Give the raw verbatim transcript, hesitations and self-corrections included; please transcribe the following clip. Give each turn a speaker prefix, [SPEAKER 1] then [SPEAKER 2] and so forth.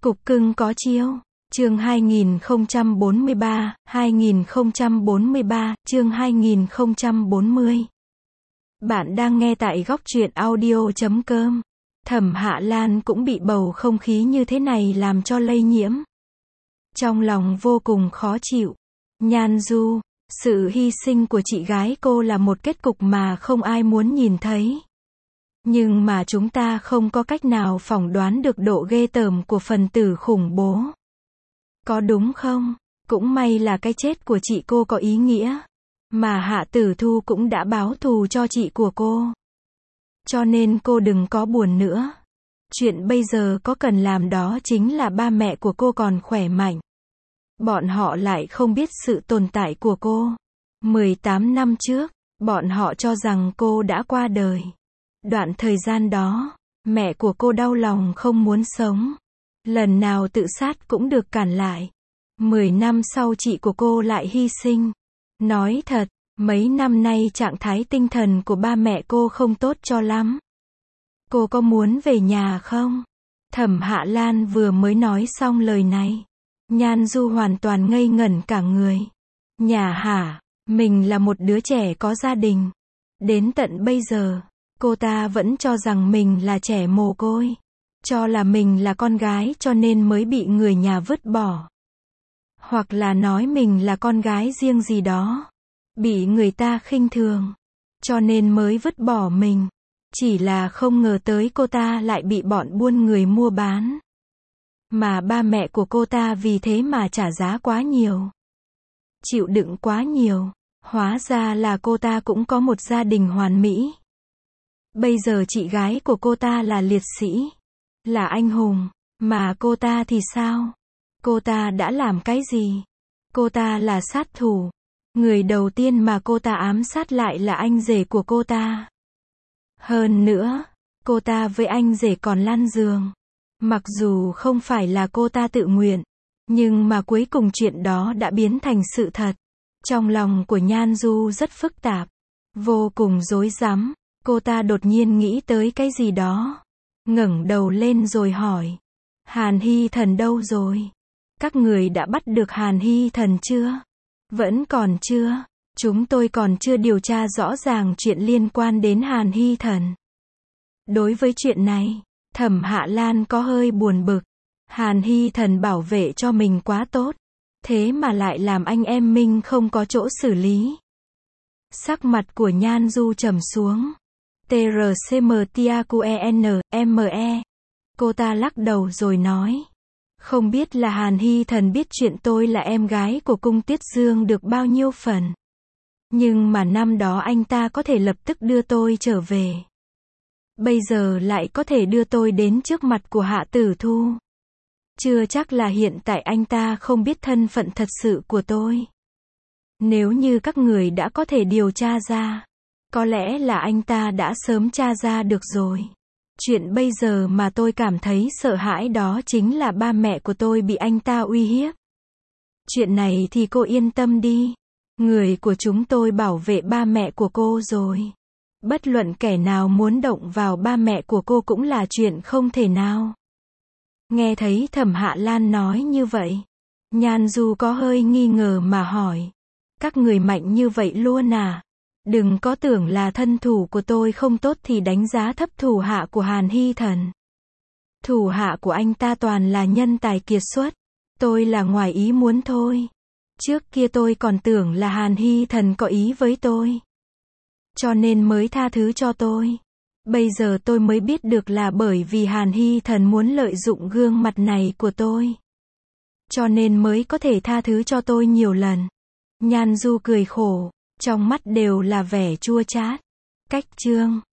[SPEAKER 1] Cục cưng có chiêu. Chương hai nghìn không trăm bốn mươi ba, hai nghìn không trăm bốn mươi ba, chương hai nghìn không trăm bốn mươi. Bạn đang nghe tại góc truyện audio chấm com. Thẩm Hạ Lan cũng bị bầu không khí như thế này làm cho lây nhiễm. Trong lòng vô cùng khó chịu. Nhan Du, sự hy sinh của chị gái cô là một kết cục mà không ai muốn nhìn thấy. Nhưng mà chúng ta không có cách nào phỏng đoán được độ ghê tởm của phần tử khủng bố. Có đúng không? Cũng may là cái chết của chị cô có ý nghĩa. Mà Hạ Tử Thu cũng đã báo thù cho chị của cô. Cho nên cô đừng có buồn nữa. Chuyện bây giờ có cần làm đó chính là ba mẹ của cô còn khỏe mạnh. Bọn họ lại không biết sự tồn tại của cô. mười tám năm trước, bọn họ cho rằng cô đã qua đời. Đoạn thời gian đó, mẹ của cô đau lòng không muốn sống. Lần nào tự sát cũng được cản lại. Mười năm sau chị của cô lại hy sinh. Nói thật, mấy năm nay trạng thái tinh thần của ba mẹ cô không tốt cho lắm. Cô có muốn về nhà không? Thẩm Hạ Lan vừa mới nói xong lời này. Nhan Du hoàn toàn ngây ngẩn cả người. Nhà hả? Mình là một đứa trẻ có gia đình. Đến tận bây giờ, cô ta vẫn cho rằng mình là trẻ mồ côi. Cho là mình là con gái cho nên mới bị người nhà vứt bỏ. Hoặc là nói mình là con gái riêng gì đó. Bị người ta khinh thường. Cho nên mới vứt bỏ mình. Chỉ là không ngờ tới cô ta lại bị bọn buôn người mua bán. Mà ba mẹ của cô ta vì thế mà trả giá quá nhiều. Chịu đựng quá nhiều. Hóa ra là cô ta cũng có một gia đình hoàn mỹ. Bây giờ chị gái của cô ta là liệt sĩ. Là anh hùng. Mà cô ta thì sao? Cô ta đã làm cái gì? Cô ta là sát thủ. Người đầu tiên mà cô ta ám sát lại là anh rể của cô ta. Hơn nữa, cô ta với anh rể còn lăn giường. Mặc dù không phải là cô ta tự nguyện, nhưng mà cuối cùng chuyện đó đã biến thành sự thật. Trong lòng của Nhan Du rất phức tạp, vô cùng rối rắm. Cô ta đột nhiên nghĩ tới cái gì đó. Ngẩng đầu lên rồi hỏi. Hàn Hy Thần đâu rồi? Các người đã bắt được Hàn Hy Thần chưa? Vẫn còn chưa. Chúng tôi còn chưa điều tra rõ ràng chuyện liên quan đến Hàn Hy Thần. Đối với chuyện này, Thẩm Hạ Lan có hơi buồn bực. Hàn Hy Thần bảo vệ cho mình quá tốt. Thế mà lại làm anh em mình không có chỗ xử lý. Sắc mặt của Nhan Du trầm xuống. tê rờ xê em tê a quy e en em e. Cô ta lắc đầu rồi nói. Không biết là Hàn Hy Thần biết chuyện tôi là em gái của cung Tiết Dương được bao nhiêu phần. Nhưng mà năm đó anh ta có thể lập tức đưa tôi trở về. Bây giờ lại có thể đưa tôi đến trước mặt của Hạ Tử Thu. Chưa chắc là hiện tại anh ta không biết thân phận thật sự của tôi. Nếu như các người đã có thể điều tra ra, có lẽ là anh ta đã sớm tra ra được rồi. Chuyện bây giờ mà tôi cảm thấy sợ hãi đó chính là ba mẹ của tôi bị anh ta uy hiếp. Chuyện này thì cô yên tâm đi. Người của chúng tôi bảo vệ ba mẹ của cô rồi. Bất luận kẻ nào muốn động vào ba mẹ của cô cũng là chuyện không thể nào. Nghe thấy Thẩm Hạ Lan nói như vậy, Nhan Du có hơi nghi ngờ mà hỏi. Các người mạnh như vậy luôn à? Đừng có tưởng là thân thủ của tôi không tốt thì đánh giá thấp thủ hạ của Hàn Hy Thần. Thủ hạ của anh ta toàn là nhân tài kiệt xuất. Tôi là ngoài ý muốn thôi. Trước kia tôi còn tưởng là Hàn Hy Thần có ý với tôi. Cho nên mới tha thứ cho tôi. Bây giờ tôi mới biết được là bởi vì Hàn Hy Thần muốn lợi dụng gương mặt này của tôi. Cho nên mới có thể tha thứ cho tôi nhiều lần. Nhan Du cười khổ. Trong mắt đều là vẻ chua chát. Cách chương.